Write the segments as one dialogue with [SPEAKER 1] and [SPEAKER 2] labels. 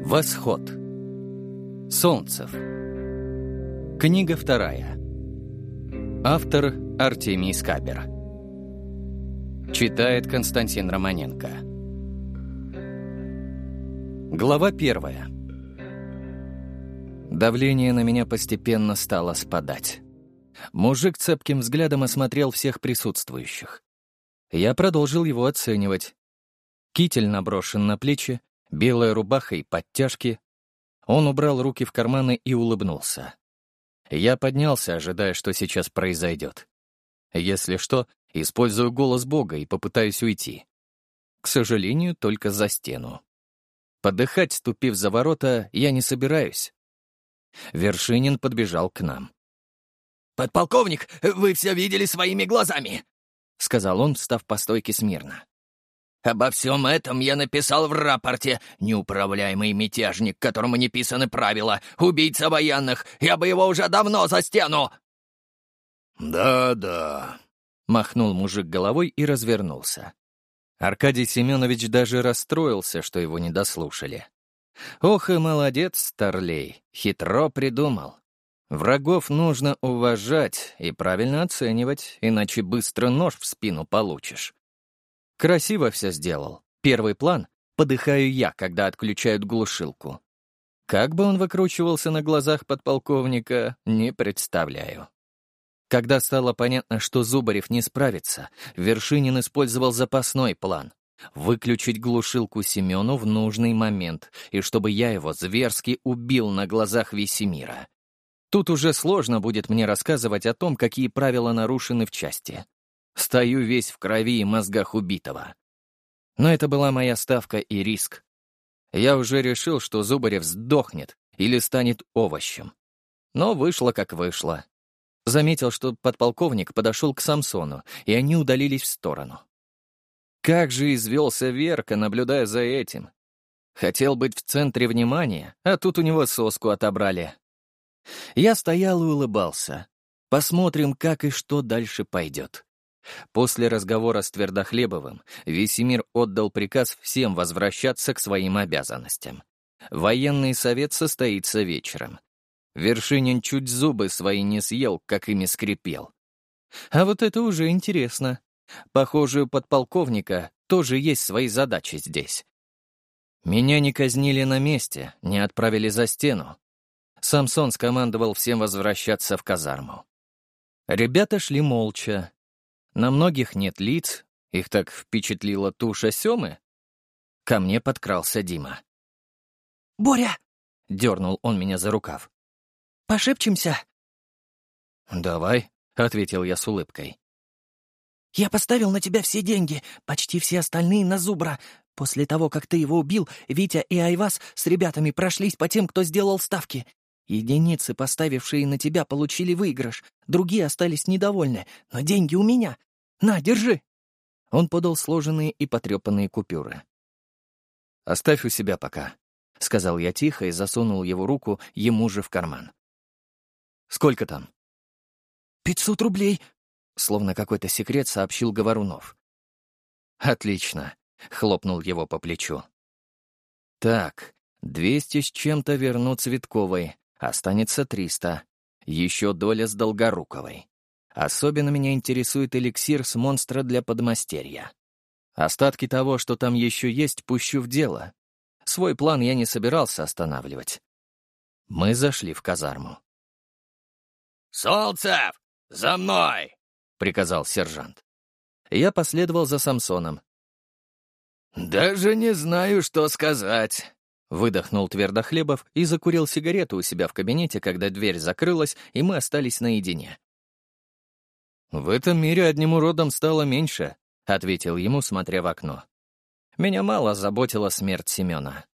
[SPEAKER 1] Восход. Солнцев. Книга 2. Автор Артемий Скабер. Читает Константин Романенко. Глава 1. Давление на меня постепенно стало спадать. Мужик цепким взглядом осмотрел всех присутствующих. Я продолжил его оценивать. Китель наброшен на плечи, белая рубаха и подтяжки. Он убрал руки в карманы и улыбнулся. Я поднялся, ожидая, что сейчас произойдет. Если что, использую голос Бога и попытаюсь уйти. К сожалению, только за стену. Подыхать, ступив за ворота, я не собираюсь. Вершинин подбежал к нам.
[SPEAKER 2] «Подполковник, вы все видели своими глазами!»
[SPEAKER 1] — сказал он, встав по стойке смирно.
[SPEAKER 2] «Обо всем этом я написал в рапорте. Неуправляемый мятежник, которому не писаны правила, убийца военных, я бы его уже давно за стену!»
[SPEAKER 3] «Да-да»,
[SPEAKER 1] — махнул мужик головой и развернулся. Аркадий Семенович даже расстроился, что его не дослушали. Ох и молодец, старлей, хитро придумал. Врагов нужно уважать и правильно оценивать, иначе быстро нож в спину получишь. Красиво все сделал. Первый план — подыхаю я, когда отключают глушилку. Как бы он выкручивался на глазах подполковника, не представляю. Когда стало понятно, что Зубарев не справится, Вершинин использовал запасной план — выключить глушилку Семену в нужный момент, и чтобы я его зверски убил на глазах Весемира. Тут уже сложно будет мне рассказывать о том, какие правила нарушены в части. Стою весь в крови и мозгах убитого. Но это была моя ставка и риск. Я уже решил, что Зубарев сдохнет или станет овощем. Но вышло как вышло. Заметил, что подполковник подошел к Самсону, и они удалились в сторону. Как же извелся Верка, наблюдая за этим. Хотел быть в центре внимания, а тут у него соску отобрали. Я стоял и улыбался. Посмотрим, как и что дальше пойдет. После разговора с Твердохлебовым Весемир отдал приказ всем возвращаться к своим обязанностям. Военный совет состоится вечером. Вершинин чуть зубы свои не съел, как ими скрипел. А вот это уже интересно. Похоже, у подполковника тоже есть свои задачи здесь. Меня не казнили на месте, не отправили за стену. Самсон скомандовал всем возвращаться в казарму. Ребята шли молча. На многих нет лиц, их так впечатлила туша Семы. Ко мне подкрался Дима.
[SPEAKER 2] «Боря!»
[SPEAKER 1] — дернул он меня за рукав.
[SPEAKER 2] «Пошепчемся?»
[SPEAKER 1] «Давай», — ответил я с улыбкой.
[SPEAKER 2] «Я поставил на тебя все деньги, почти все остальные на Зубра. После того, как ты его убил, Витя и Айваз с ребятами прошлись по тем, кто сделал ставки. Единицы, поставившие на тебя, получили выигрыш, другие остались недовольны, но деньги у меня. На, держи!» Он подал сложенные и потрепанные купюры. «Оставь у себя пока», — сказал я тихо и засунул его руку ему же в карман. «Сколько там?» 500 рублей»,
[SPEAKER 1] — словно какой-то секрет сообщил Говорунов. «Отлично», — хлопнул его по плечу. «Так, 200 с чем-то верну Цветковой, останется 300. Еще доля с Долгоруковой. Особенно меня интересует эликсир с монстра для подмастерья. Остатки того, что там еще есть, пущу в дело. Свой план я не собирался останавливать». Мы зашли в казарму.
[SPEAKER 2] «Солнцев, за мной!»
[SPEAKER 1] — приказал сержант. Я последовал за Самсоном.
[SPEAKER 2] «Даже не знаю, что сказать»,
[SPEAKER 1] — выдохнул Твердохлебов и закурил сигарету у себя в кабинете, когда дверь закрылась, и мы остались наедине. «В этом мире одним уродом стало меньше», — ответил ему, смотря в окно. Меня мало заботила смерть Семена.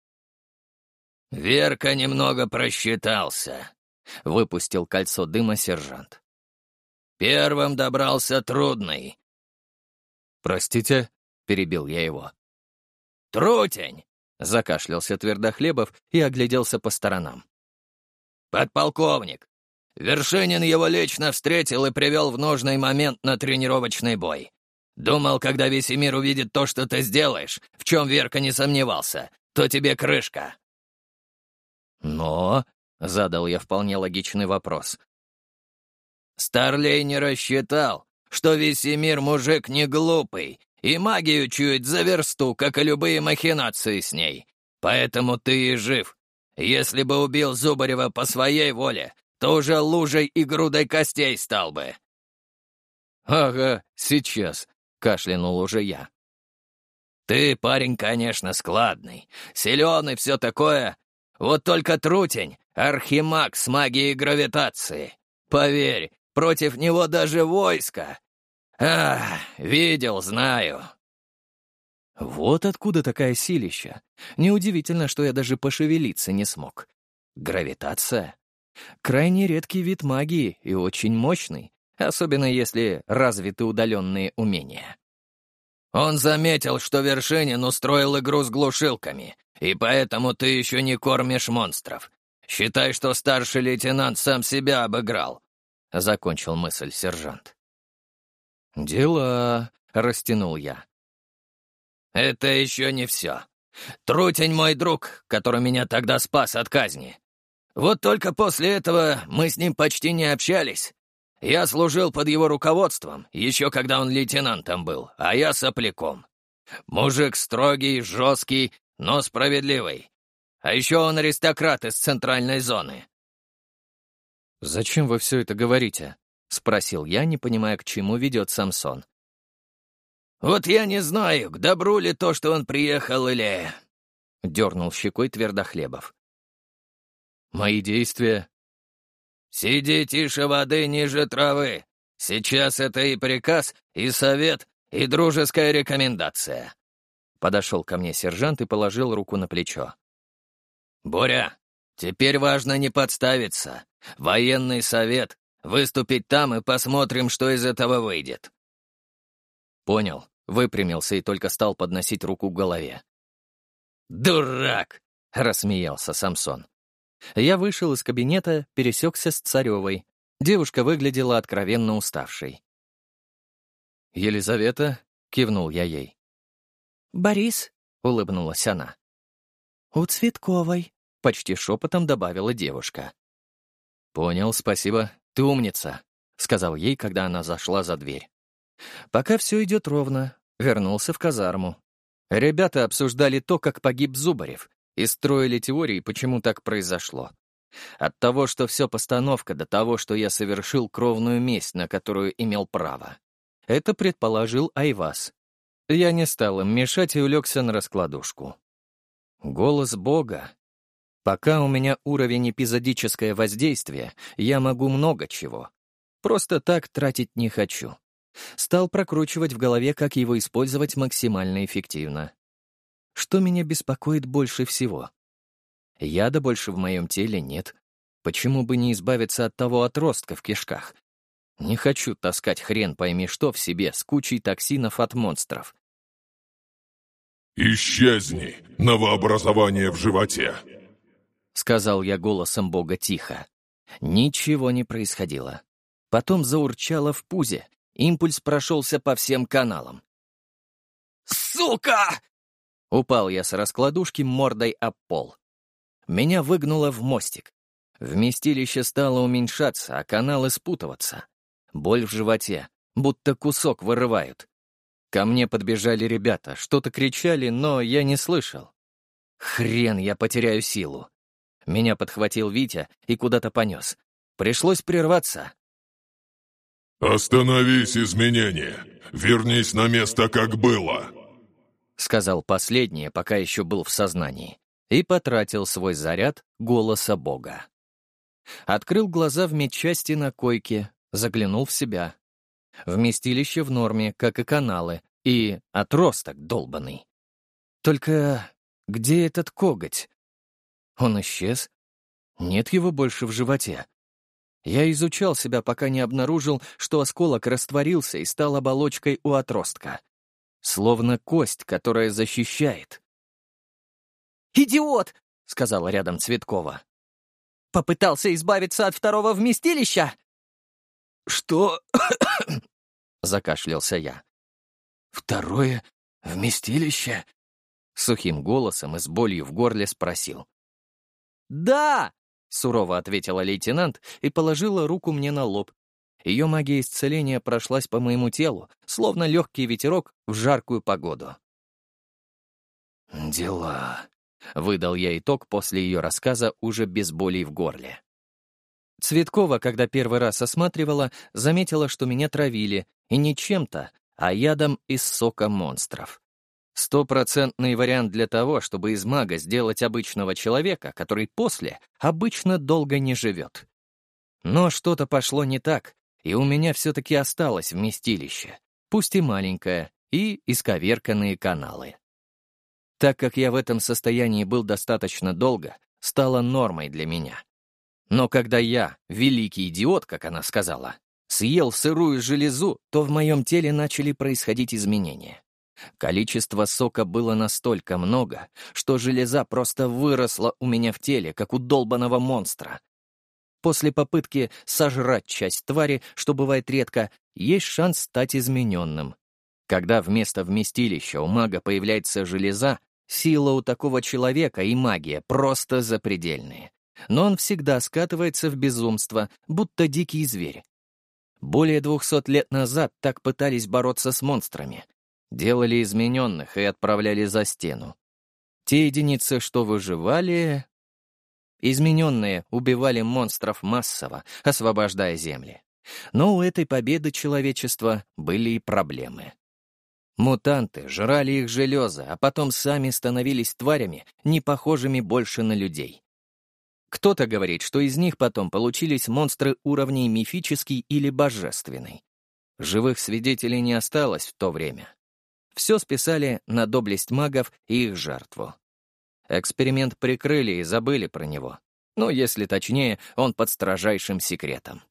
[SPEAKER 2] «Верка немного просчитался»,
[SPEAKER 1] — выпустил кольцо дыма сержант.
[SPEAKER 2] «Первым добрался Трудный».
[SPEAKER 1] «Простите?» — перебил я его.
[SPEAKER 2] «Трутень!»
[SPEAKER 1] — закашлялся Твердохлебов и огляделся по сторонам.
[SPEAKER 2] «Подполковник, Вершинин его лично встретил и привел в нужный момент на тренировочный бой. Думал, когда Весемир увидит то, что ты сделаешь, в чем Верка не сомневался, то тебе крышка.
[SPEAKER 1] Но, — задал я вполне логичный вопрос, — Старлей не рассчитал, что Весемир мужик не глупый, и магию чует за версту, как и любые махинации с ней. Поэтому ты и жив. Если бы убил Зубарева по своей воле, то уже лужей и грудой костей стал бы. «Ага, сейчас», — кашлянул уже я. «Ты, парень, конечно, складный, силен и все такое. Вот только Трутень — архимаг с магией гравитации. Поверь, против него даже войско. Видел, знаю». Вот откуда такая силища. Неудивительно, что я даже пошевелиться не смог. Гравитация? Крайне редкий вид магии и очень мощный, особенно если развиты удаленные умения. Он заметил, что Вершинин устроил игру с глушилками, и поэтому ты еще не кормишь монстров. Считай, что старший лейтенант сам себя обыграл», — закончил мысль сержант. «Дела», — растянул я. «Это еще не все. Трутень мой друг, который меня тогда спас от казни. Вот только после этого мы с ним почти не общались. Я служил под его руководством, еще когда он лейтенантом был, а я сопляком. Мужик строгий, жесткий, но справедливый. А еще он аристократ из центральной зоны». «Зачем вы все это говорите?» — спросил я, не понимая, к чему ведет Самсон. «Вот я не знаю, к добру ли то, что он приехал, или...» — дернул щекой Твердохлебов. «Мои действия...» «Сиди тише воды ниже травы. Сейчас это и приказ, и совет, и дружеская рекомендация». Подошел ко мне сержант и положил руку на плечо. «Боря, теперь важно не подставиться. Военный совет. Выступить там и посмотрим, что из этого выйдет». «Понял», выпрямился и только стал подносить руку к голове. «Дурак!» — рассмеялся Самсон. Я вышел из кабинета, пересекся с Царевой. Девушка выглядела откровенно уставшей. «Елизавета?» — кивнул я ей.
[SPEAKER 2] «Борис?» — улыбнулась она. «У Цветковой», — почти шепотом добавила девушка. «Понял, спасибо. Ты умница», — сказал ей, когда она зашла за дверь. «Пока все идет ровно». Вернулся в казарму. Ребята обсуждали то, как погиб Зубарев, и строили теории, почему так произошло. От того, что все постановка, до того, что я совершил кровную месть, на которую имел право. Это предположил Айваз. Я не стал им мешать и улегся на раскладушку. Голос Бога. Пока у меня уровень эпизодическое воздействие, я могу много чего. Просто так тратить не хочу. Стал прокручивать в голове, как его использовать максимально эффективно. Что меня беспокоит больше всего? Яда больше в моем теле нет. Почему бы не избавиться от того отростка в кишках? Не хочу таскать хрен пойми что в себе с кучей токсинов от монстров.
[SPEAKER 3] «Исчезни, новообразование в животе!»
[SPEAKER 1] — сказал я голосом Бога тихо. Ничего не происходило. Потом заурчало в пузе. Импульс прошелся по всем каналам. «Сука!» Упал я с раскладушки мордой об пол. Меня выгнуло в мостик. Вместилище стало уменьшаться, а каналы спутываться. Боль в животе, будто кусок вырывают. Ко мне подбежали ребята, что-то кричали, но я не слышал. Хрен, я потеряю силу. Меня подхватил Витя и куда-то понес. Пришлось прерваться.
[SPEAKER 3] «Остановись, изменение! Вернись на место, как было!»
[SPEAKER 1] — сказал последнее, пока еще был в сознании, и потратил свой заряд голоса Бога. Открыл глаза в медчасти на койке, заглянул в себя. Вместилище в норме, как и каналы, и отросток долбанный. Только где этот коготь? Он исчез? Нет его больше в животе. Я изучал себя, пока не обнаружил, что осколок растворился и стал оболочкой у отростка. Словно кость, которая защищает.
[SPEAKER 2] «Идиот!» —
[SPEAKER 1] сказала рядом Цветкова.
[SPEAKER 2] «Попытался избавиться от второго вместилища?»
[SPEAKER 1] «Что?» — закашлялся я. «Второе вместилище?» — сухим голосом и с болью в горле спросил. «Да!» — сурово ответила лейтенант и положила руку мне на лоб. Ее магия исцеления прошлась по моему телу, словно легкий ветерок в жаркую погоду. «Дела», — выдал я итог после ее рассказа уже без болей в горле. Цветкова, когда первый раз осматривала, заметила, что меня травили, и не чем-то, а ядом из сока монстров. Стопроцентный вариант для того, чтобы из мага сделать обычного человека, который после обычно долго не живет. Но что-то пошло не так, и у меня все-таки осталось вместилище, пусть и маленькое, и исковерканные каналы. Так как я в этом состоянии был достаточно долго, стало нормой для меня. Но когда я, великий идиот, как она сказала, съел сырую железу, то в моем теле начали происходить изменения. Количество сока было настолько много, что железа просто выросла у меня в теле, как у долбаного монстра. После попытки сожрать часть твари, что бывает редко, есть шанс стать измененным. Когда вместо вместилища у мага появляется железа, сила у такого человека и магия просто запредельные. Но он всегда скатывается в безумство, будто дикий зверь. Более 200 лет назад так пытались бороться с монстрами. Делали измененных и отправляли за стену. Те единицы, что выживали... Измененные убивали монстров массово, освобождая земли. Но у этой победы человечества были и проблемы. Мутанты жрали их железо, а потом сами становились тварями, не похожими больше на людей. Кто-то говорит, что из них потом получились монстры уровней мифический или божественный. Живых свидетелей не осталось в то время. Все списали на доблесть магов и их жертву. Эксперимент прикрыли и забыли про него. Но, если точнее, он под строжайшим секретом.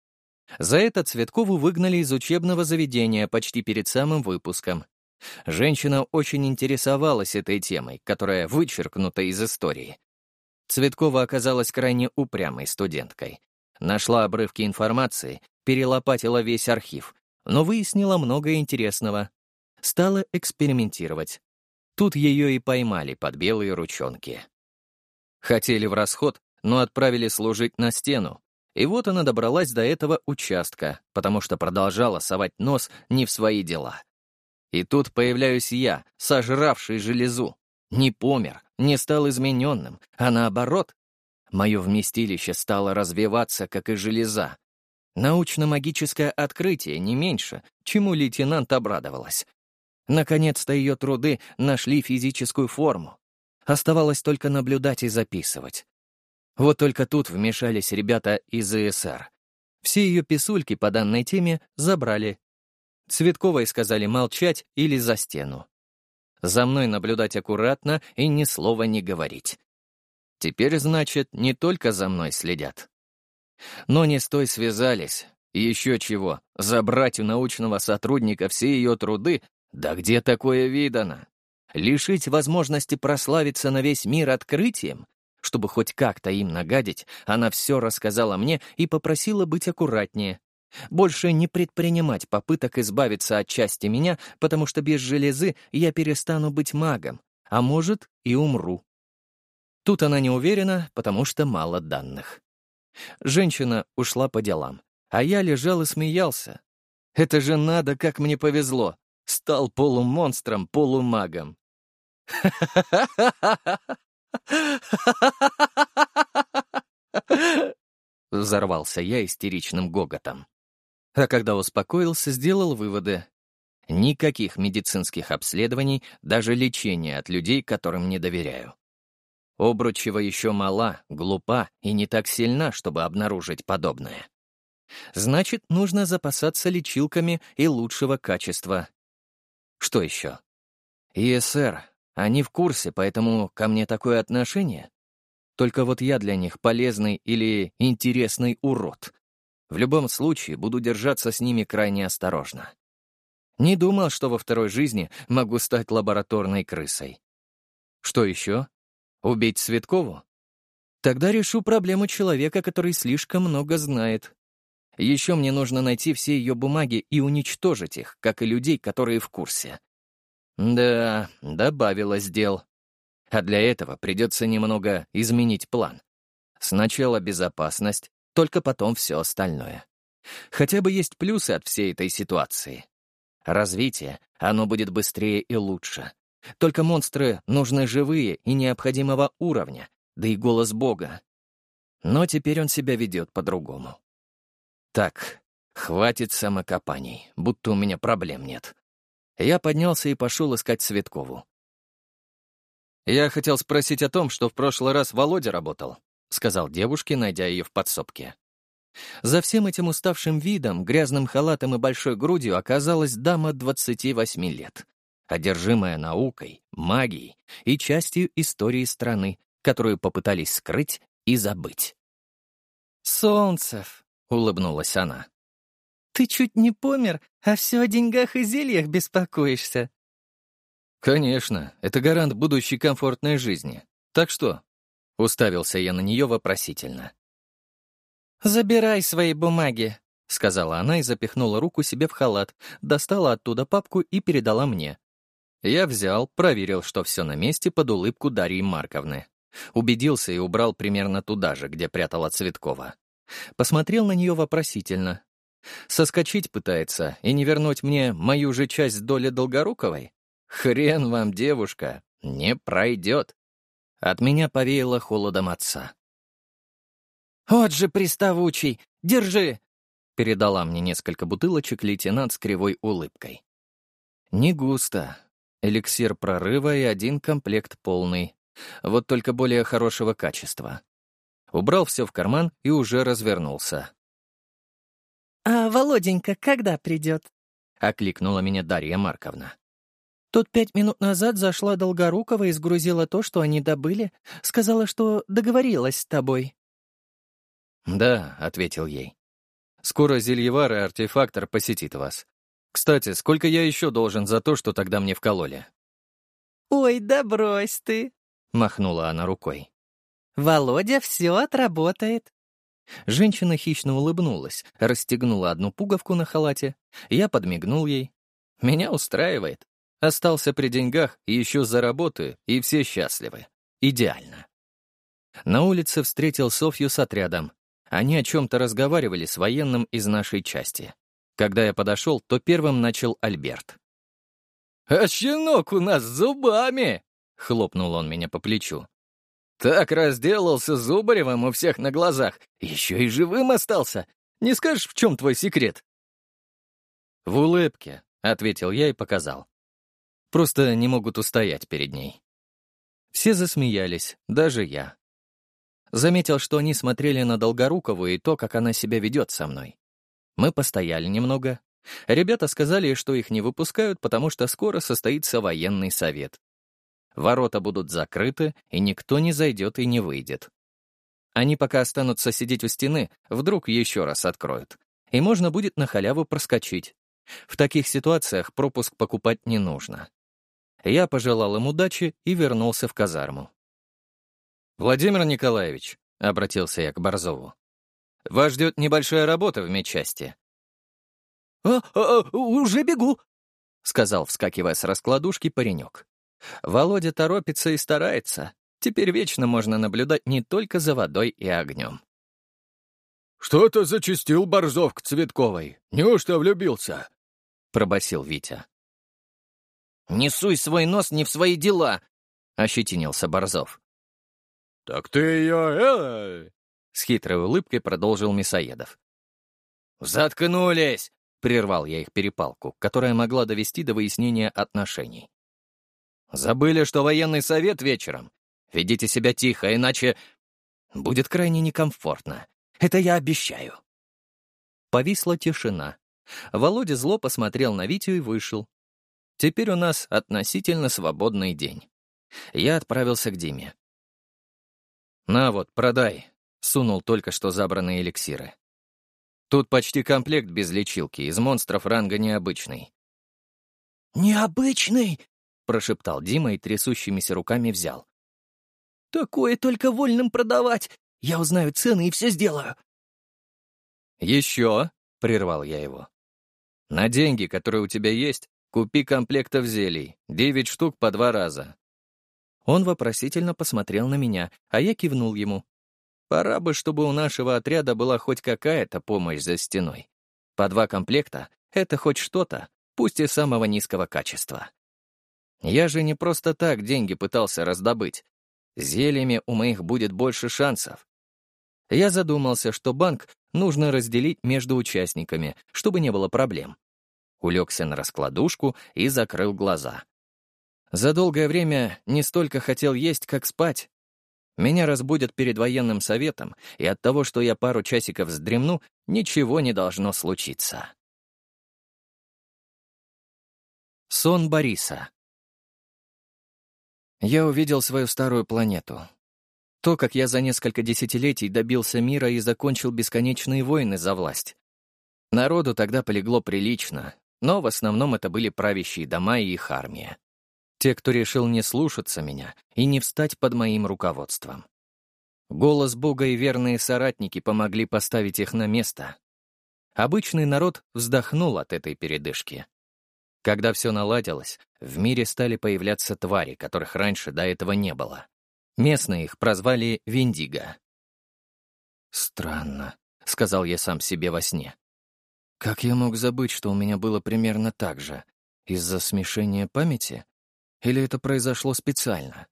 [SPEAKER 1] За это Цветкову выгнали из учебного заведения почти перед самым выпуском. Женщина очень интересовалась этой темой, которая вычеркнута из истории. Цветкова оказалась крайне упрямой студенткой. Нашла обрывки информации, перелопатила весь архив, но выяснила много интересного. Стала экспериментировать. Тут ее и поймали под белые ручонки. Хотели в расход, но отправили служить на стену. И вот она добралась до этого участка, потому что продолжала совать нос не в свои дела. И тут появляюсь я, сожравший железу. Не помер, не стал измененным, а наоборот. Мое вместилище стало развиваться, как и железа. Научно-магическое открытие не меньше, чему лейтенант обрадовалась. Наконец-то ее труды нашли физическую форму. Оставалось только наблюдать и записывать. Вот только тут вмешались ребята из ИСР. Все ее писульки по данной теме забрали. Цветковой сказали молчать или за стену. За мной наблюдать аккуратно и ни слова не говорить. Теперь, значит, не только за мной следят. Но не с той связались. Еще чего, забрать у научного сотрудника все ее труды, да где такое видано? Лишить возможности прославиться на весь мир открытием? Чтобы хоть как-то им нагадить, она все рассказала мне и попросила быть аккуратнее. Больше не предпринимать попыток избавиться от части меня, потому что без железы я перестану быть магом, а может и умру. Тут она не уверена, потому что мало данных. Женщина ушла по делам, а я лежал и смеялся. Это же надо, как мне повезло. Стал полумонстром, полумагом. Взорвался я истеричным гоготом. А когда успокоился, сделал выводы. Никаких медицинских обследований, даже лечения от людей, которым не доверяю. Обручева еще мала, глупа и не так сильна, чтобы обнаружить подобное. Значит, нужно запасаться лечилками и лучшего качества. Что еще? ИСР. Они в курсе, поэтому ко мне такое отношение? Только вот я для них полезный или интересный урод. В любом случае, буду держаться с ними крайне осторожно. Не думал, что во второй жизни могу стать лабораторной крысой. Что еще? Убить Цветкову? Тогда решу проблему человека, который слишком много знает. Еще мне нужно найти все ее бумаги и уничтожить их, как и людей, которые в курсе. Да, добавилось дел. А для этого придется немного изменить план, Сначала безопасность, только потом все остальное. Хотя бы есть плюсы от всей этой ситуации. Развитие, оно будет быстрее и лучше. Только монстры нужны живые и необходимого уровня, да и голос Бога. Но теперь он себя ведет по-другому. Так, хватит самокопаний, будто у меня проблем нет. Я поднялся и пошел искать Цветкову. «Я хотел спросить о том, что в прошлый раз Володя работал», — сказал девушке, найдя ее в подсобке. За всем этим уставшим видом, грязным халатом и большой грудью оказалась дама 28 лет, одержимая наукой, магией и частью истории страны, которую попытались скрыть и забыть.
[SPEAKER 2] «Солнцев», — улыбнулась она, — «ты чуть не помер, а все о деньгах и зельях беспокоишься».
[SPEAKER 1] «Конечно, это гарант будущей комфортной жизни. Так что?» — уставился я на нее вопросительно.
[SPEAKER 2] «Забирай свои бумаги», — сказала она и запихнула руку себе в халат, достала оттуда папку и передала мне.
[SPEAKER 1] Я взял, проверил, что все на месте под улыбку Дарьи Марковны. Убедился и убрал примерно туда же, где прятала Цветкова. Посмотрел на нее вопросительно. Соскочить пытается и не вернуть мне мою же часть доли Долгоруковой? Хрен вам, девушка, не пройдет. От меня повеяло холодом отца.
[SPEAKER 2] «Вот же приставучий! Держи!»
[SPEAKER 1] — передала мне несколько бутылочек лейтенант с кривой улыбкой. Не густо. Эликсир прорыва и 1 комплект полный. Вот только более хорошего качества. Убрал все в карман и уже развернулся.
[SPEAKER 2] «А Володенька когда придет?»
[SPEAKER 1] — окликнула меня Дарья Марковна.
[SPEAKER 2] «Тут 5 минут назад зашла Долгорукова и сгрузила то, что они добыли. Сказала, что договорилась с тобой».
[SPEAKER 1] «Да», — ответил ей. «Скоро зельевар и артефактор посетит вас. Кстати, сколько я еще должен за то, что тогда мне вкололи?»
[SPEAKER 2] «Ой, да брось ты!» — махнула она рукой. «Володя все отработает».
[SPEAKER 1] Женщина хищно улыбнулась, расстегнула 1 пуговку на халате. Я подмигнул ей. «Меня устраивает. Остался при деньгах, еще заработаю, и все счастливы. Идеально». На улице встретил Софью с отрядом. Они о чем-то разговаривали с военным из нашей части. Когда я подошел, то первым начал Альберт. «А щенок у нас с зубами!» — хлопнул он меня по плечу. «Так разделался с Зубаревым у всех на глазах, еще и живым остался. Не скажешь, в чем твой секрет?» «В улыбке», — ответил я и показал. «Просто не могут устоять перед ней». Все засмеялись, даже я. Заметил, что они смотрели на Долгорукову и то, как она себя ведет со мной. Мы постояли немного. Ребята сказали, что их не выпускают, потому что скоро состоится военный совет. Ворота будут закрыты, и никто не зайдет и не выйдет. Они пока останутся сидеть у стены, вдруг еще раз откроют. И можно будет на халяву проскочить. В таких ситуациях пропуск покупать не нужно. Я пожелал им удачи и вернулся в казарму. «Владимир Николаевич», — обратился я к Борзову, — «вас ждет небольшая работа в медчасти».
[SPEAKER 2] Уже бегу»,
[SPEAKER 1] — сказал, вскакивая с раскладушки, паренек. Володя торопится и старается. Теперь вечно можно наблюдать не только за водой и огнем.
[SPEAKER 3] «Что-то зачастил Борзов к Цветковой. Неужто влюбился?»
[SPEAKER 1] — пробасил Витя.
[SPEAKER 2] «Не суй свой нос не в свои дела»,
[SPEAKER 1] — ощетинился Борзов.
[SPEAKER 3] «Так ты ее...»
[SPEAKER 1] — с хитрой улыбкой продолжил Мясоедов.
[SPEAKER 2] «Заткнулись!»
[SPEAKER 1] — прервал я их перепалку, которая могла довести до выяснения отношений. «Забыли, что военный совет вечером? Ведите себя тихо, иначе будет крайне некомфортно. Это я обещаю». Повисла тишина. Володя зло посмотрел на Витю и вышел. Теперь у нас относительно свободный день. Я отправился к Диме. «На вот, продай», — сунул только что забранные эликсиры. «Тут почти комплект без лечилки, из монстров ранга необычный».
[SPEAKER 2] «Необычный!» —
[SPEAKER 1] прошептал Дима и трясущимися руками взял.
[SPEAKER 2] «Такое только вольным продавать! Я узнаю цены и все сделаю!»
[SPEAKER 1] «Еще?» — прервал я его. «На деньги, которые у тебя есть, купи комплектов зелий, 9 штук по 2 раза». Он вопросительно посмотрел на меня, а я кивнул ему. Пора бы, чтобы у нашего отряда была хоть какая-то помощь за стеной. По 2 комплекта — это хоть что-то, пусть и самого низкого качества. Я же не просто так деньги пытался раздобыть. Зельями у моих будет больше шансов. Я задумался, что банк нужно разделить между участниками, чтобы не было проблем. Улегся на раскладушку и закрыл глаза. За долгое время не столько хотел есть, как спать. Меня разбудят перед военным советом, и от того, что я пару часиков вздремну, ничего не должно случиться. Сон Бориса. Я увидел свою старую планету. То, как я за несколько десятилетий добился мира и закончил бесконечные войны за власть. Народу тогда полегло прилично, но в основном это были правящие дома и их армия. Те, кто решил не слушаться меня и не встать под моим руководством. Голос Бога и верные соратники помогли поставить их на место. Обычный народ вздохнул от этой передышки. Когда все наладилось, в мире стали появляться твари, которых раньше до этого не было. Местные их прозвали Виндиго. «Странно», — сказал я сам себе во сне. «Как я мог забыть, что у меня было примерно так же? Из-за смешения памяти? Или это произошло специально?»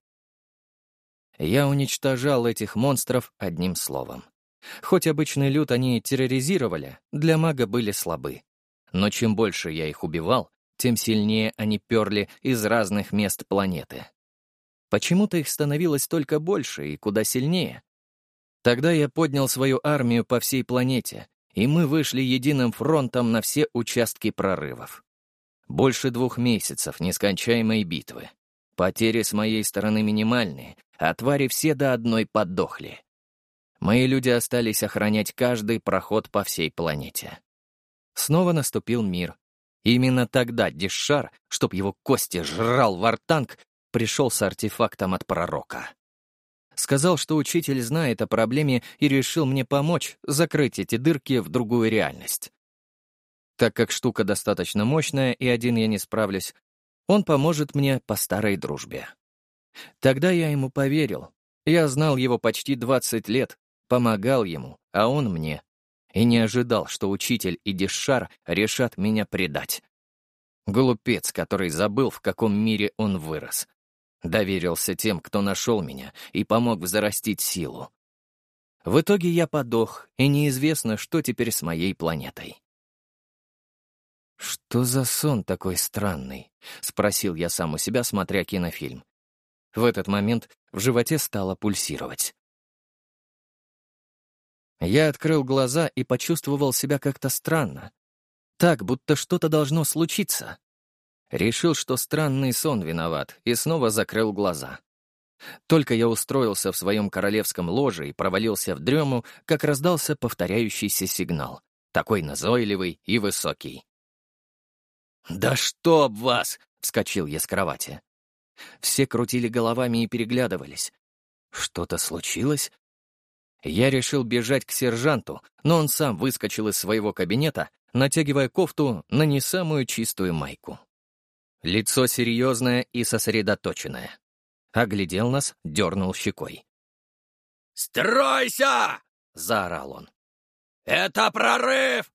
[SPEAKER 1] Я уничтожал этих монстров одним словом. Хоть обычный люд они терроризировали, для мага были слабы. Но чем больше я их убивал, тем сильнее они перли из разных мест планеты. Почему-то их становилось только больше и куда сильнее. Тогда я поднял свою армию по всей планете, и мы вышли единым фронтом на все участки прорывов. Больше 2 месяцев нескончаемой битвы. Потери с моей стороны минимальные, а твари все до одной подохли. Мои люди остались охранять каждый проход по всей планете. Снова наступил мир. Именно тогда Дишшар, чтоб его кости жрал Вартанг, пришел с артефактом от пророка. Сказал, что учитель знает о проблеме и решил мне помочь закрыть эти дырки в другую реальность. Так как штука достаточно мощная и один я не справлюсь, он поможет мне по старой дружбе. Тогда я ему поверил. Я знал его почти 20 лет, помогал ему, а он мне. И не ожидал, что учитель и Дишшар решат меня предать. Глупец, который забыл, в каком мире он вырос. Доверился тем, кто нашел меня и помог взрастить силу. В итоге я подох, и неизвестно, что теперь с моей планетой. «Что за сон такой странный?» — спросил я сам у себя, смотря кинофильм. В этот момент в животе стало пульсировать. Я открыл глаза и почувствовал себя как-то странно. Так, будто что-то должно случиться. Решил, что странный сон виноват, и снова закрыл глаза. Только я устроился в своем королевском ложе и провалился в дрему, как раздался повторяющийся сигнал, такой назойливый и высокий. «Да чтоб вас!» — вскочил я с кровати. Все крутили головами и переглядывались. Что-то случилось? Я решил бежать к сержанту, но он сам выскочил из своего кабинета, натягивая кофту на не самую чистую майку. Лицо серьезное и сосредоточенное. Оглядел нас, дернул щекой.
[SPEAKER 4] «Стройся!» —
[SPEAKER 1] заорал он.
[SPEAKER 4] «Это прорыв!